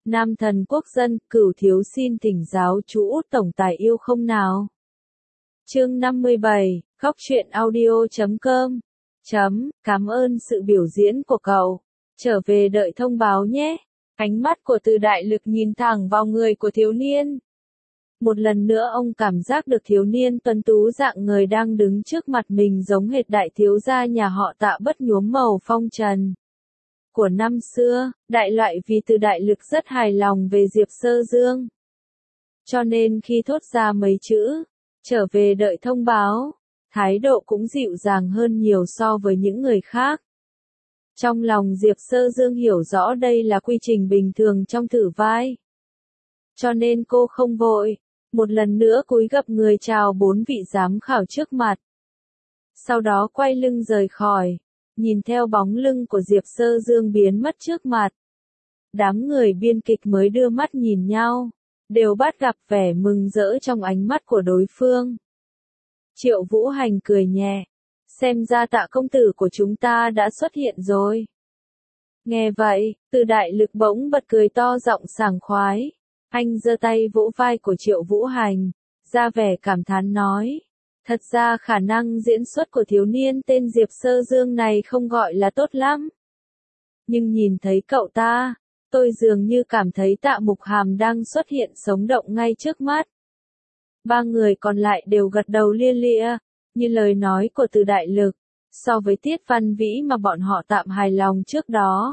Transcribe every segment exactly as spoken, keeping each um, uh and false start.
Nam thần quốc dân, Cửu thiếu xin thỉnh giáo chú Út tổng tài yêu không nào. Chương năm mươi bảy, khóc chuyện audio chấm com. Chấm, cảm ơn sự biểu diễn của cậu. Trở về đợi thông báo nhé. Ánh mắt của Từ Đại Lực nhìn thẳng vào người của thiếu niên. Một lần nữa ông cảm giác được thiếu niên tuấn tú dạng người đang đứng trước mặt mình giống hệt đại thiếu gia nhà họ Tạ bất nhuốm màu phong trần của năm xưa, đại loại vì Từ Đại Lực rất hài lòng về Diệp Sơ Dương. Cho nên khi thốt ra mấy chữ, trở về đợi thông báo, thái độ cũng dịu dàng hơn nhiều so với những người khác. Trong lòng Diệp Sơ Dương hiểu rõ đây là quy trình bình thường trong thử vai. Cho nên cô không vội, một lần nữa cúi gập người chào bốn vị giám khảo trước mặt. Sau đó quay lưng rời khỏi, nhìn theo bóng lưng của Diệp Sơ Dương biến mất trước mặt. Đám người biên kịch mới đưa mắt nhìn nhau, đều bắt gặp vẻ mừng rỡ trong ánh mắt của đối phương. Triệu Vũ Hành cười nhẹ, xem ra Tạ công tử của chúng ta đã xuất hiện rồi. Nghe vậy, Từ Đại Lực bỗng bật cười to giọng sảng khoái. Anh giơ tay vỗ vai của Triệu Vũ Hành, ra vẻ cảm thán nói. Thật ra khả năng diễn xuất của thiếu niên tên Diệp Sơ Dương này không gọi là tốt lắm. Nhưng nhìn thấy cậu ta, tôi dường như cảm thấy Tạ Mục Hàm đang xuất hiện sống động ngay trước mắt. Ba người còn lại đều gật đầu lia lịa, như lời nói của Từ Đại Lực, so với Tiết Văn Vĩ mà bọn họ tạm hài lòng trước đó.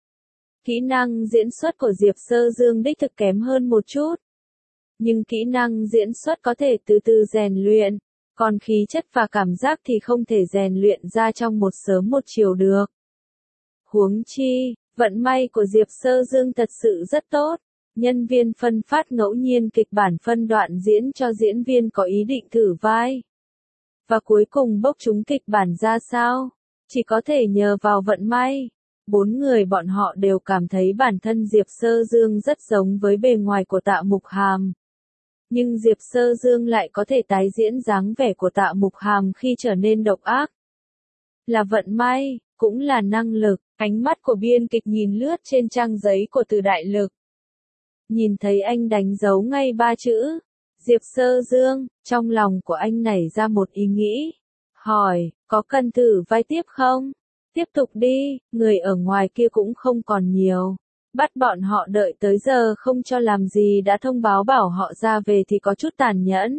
Kỹ năng diễn xuất của Diệp Sơ Dương đích thực kém hơn một chút. Nhưng kỹ năng diễn xuất có thể từ từ rèn luyện, còn khí chất và cảm giác thì không thể rèn luyện ra trong một sớm một chiều được. Huống chi, vận may của Diệp Sơ Dương thật sự rất tốt. Nhân viên phân phát ngẫu nhiên kịch bản phân đoạn diễn cho diễn viên có ý định thử vai. Và cuối cùng bốc trúng kịch bản ra sao? Chỉ có thể nhờ vào vận may. Bốn người bọn họ đều cảm thấy bản thân Diệp Sơ Dương rất giống với bề ngoài của Tạ Mục Hàm. Nhưng Diệp Sơ Dương lại có thể tái diễn dáng vẻ của Tạ Mục Hàm khi trở nên độc ác. Là vận may, cũng là năng lực. Ánh mắt của biên kịch nhìn lướt trên trang giấy của Từ Đại Lực. Nhìn thấy anh đánh dấu ngay ba chữ, Diệp Sơ Dương, trong lòng của anh nảy ra một ý nghĩ. Hỏi, có cần thử vai tiếp không? Tiếp tục đi, người ở ngoài kia cũng không còn nhiều. Bắt bọn họ đợi tới giờ không cho làm gì đã thông báo bảo họ ra về thì có chút tàn nhẫn.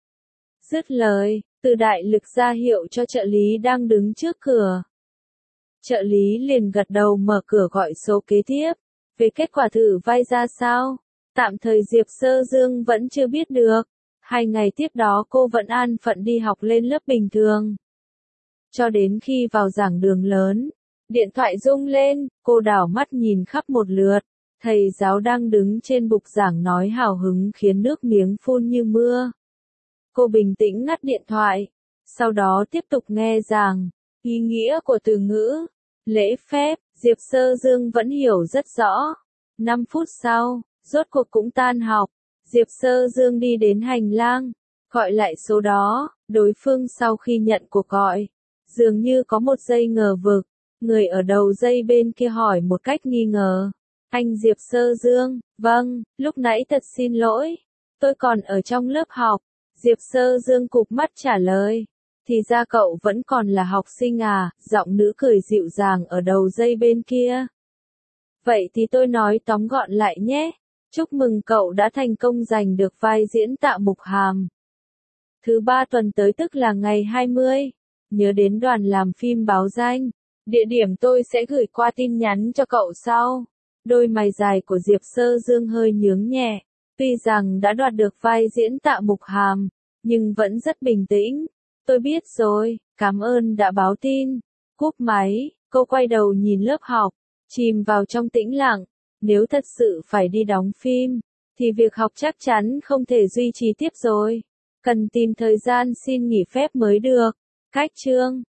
Dứt lời, Từ Đại Lực ra hiệu cho trợ lý đang đứng trước cửa. Trợ lý liền gật đầu mở cửa gọi số kế tiếp. Về kết quả thử vai ra sao? Tạm thời Diệp Sơ Dương vẫn chưa biết được. Hai ngày tiếp đó cô vẫn an phận đi học lên lớp bình thường. Cho đến khi vào giảng đường lớn, điện thoại rung lên, cô đảo mắt nhìn khắp một lượt. Thầy giáo đang đứng trên bục giảng nói hào hứng khiến nước miếng phun như mưa. Cô bình tĩnh ngắt điện thoại, sau đó tiếp tục nghe giảng. Ý nghĩa của từ ngữ, lễ phép, Diệp Sơ Dương vẫn hiểu rất rõ. Năm phút sau, rốt cuộc cũng tan học, Diệp Sơ Dương đi đến hành lang, gọi lại số đó, đối phương sau khi nhận cuộc gọi, dường như có một giây ngờ vực, người ở đầu dây bên kia hỏi một cách nghi ngờ. Anh Diệp Sơ Dương, vâng, lúc nãy thật xin lỗi, tôi còn ở trong lớp học. Diệp Sơ Dương cụp mắt trả lời. Thì ra cậu vẫn còn là học sinh à, giọng nữ cười dịu dàng ở đầu dây bên kia. Vậy thì tôi nói tóm gọn lại nhé. Chúc mừng cậu đã thành công giành được vai diễn Tạ Mục Hàm. Thứ ba tuần tới tức là ngày hai mươi. Nhớ đến đoàn làm phim báo danh. Địa điểm tôi sẽ gửi qua tin nhắn cho cậu sau. Đôi mày dài của Diệp Sơ Dương hơi nhướng nhẹ. Tuy rằng đã đoạt được vai diễn Tạ Mục Hàm, nhưng vẫn rất bình tĩnh. Tôi biết rồi, cảm ơn đã báo tin. Cúp máy, cô quay đầu nhìn lớp học, chìm vào trong tĩnh lặng. Nếu thật sự phải đi đóng phim, thì việc học chắc chắn không thể duy trì tiếp rồi. Cần tìm thời gian xin nghỉ phép mới được. Cách chương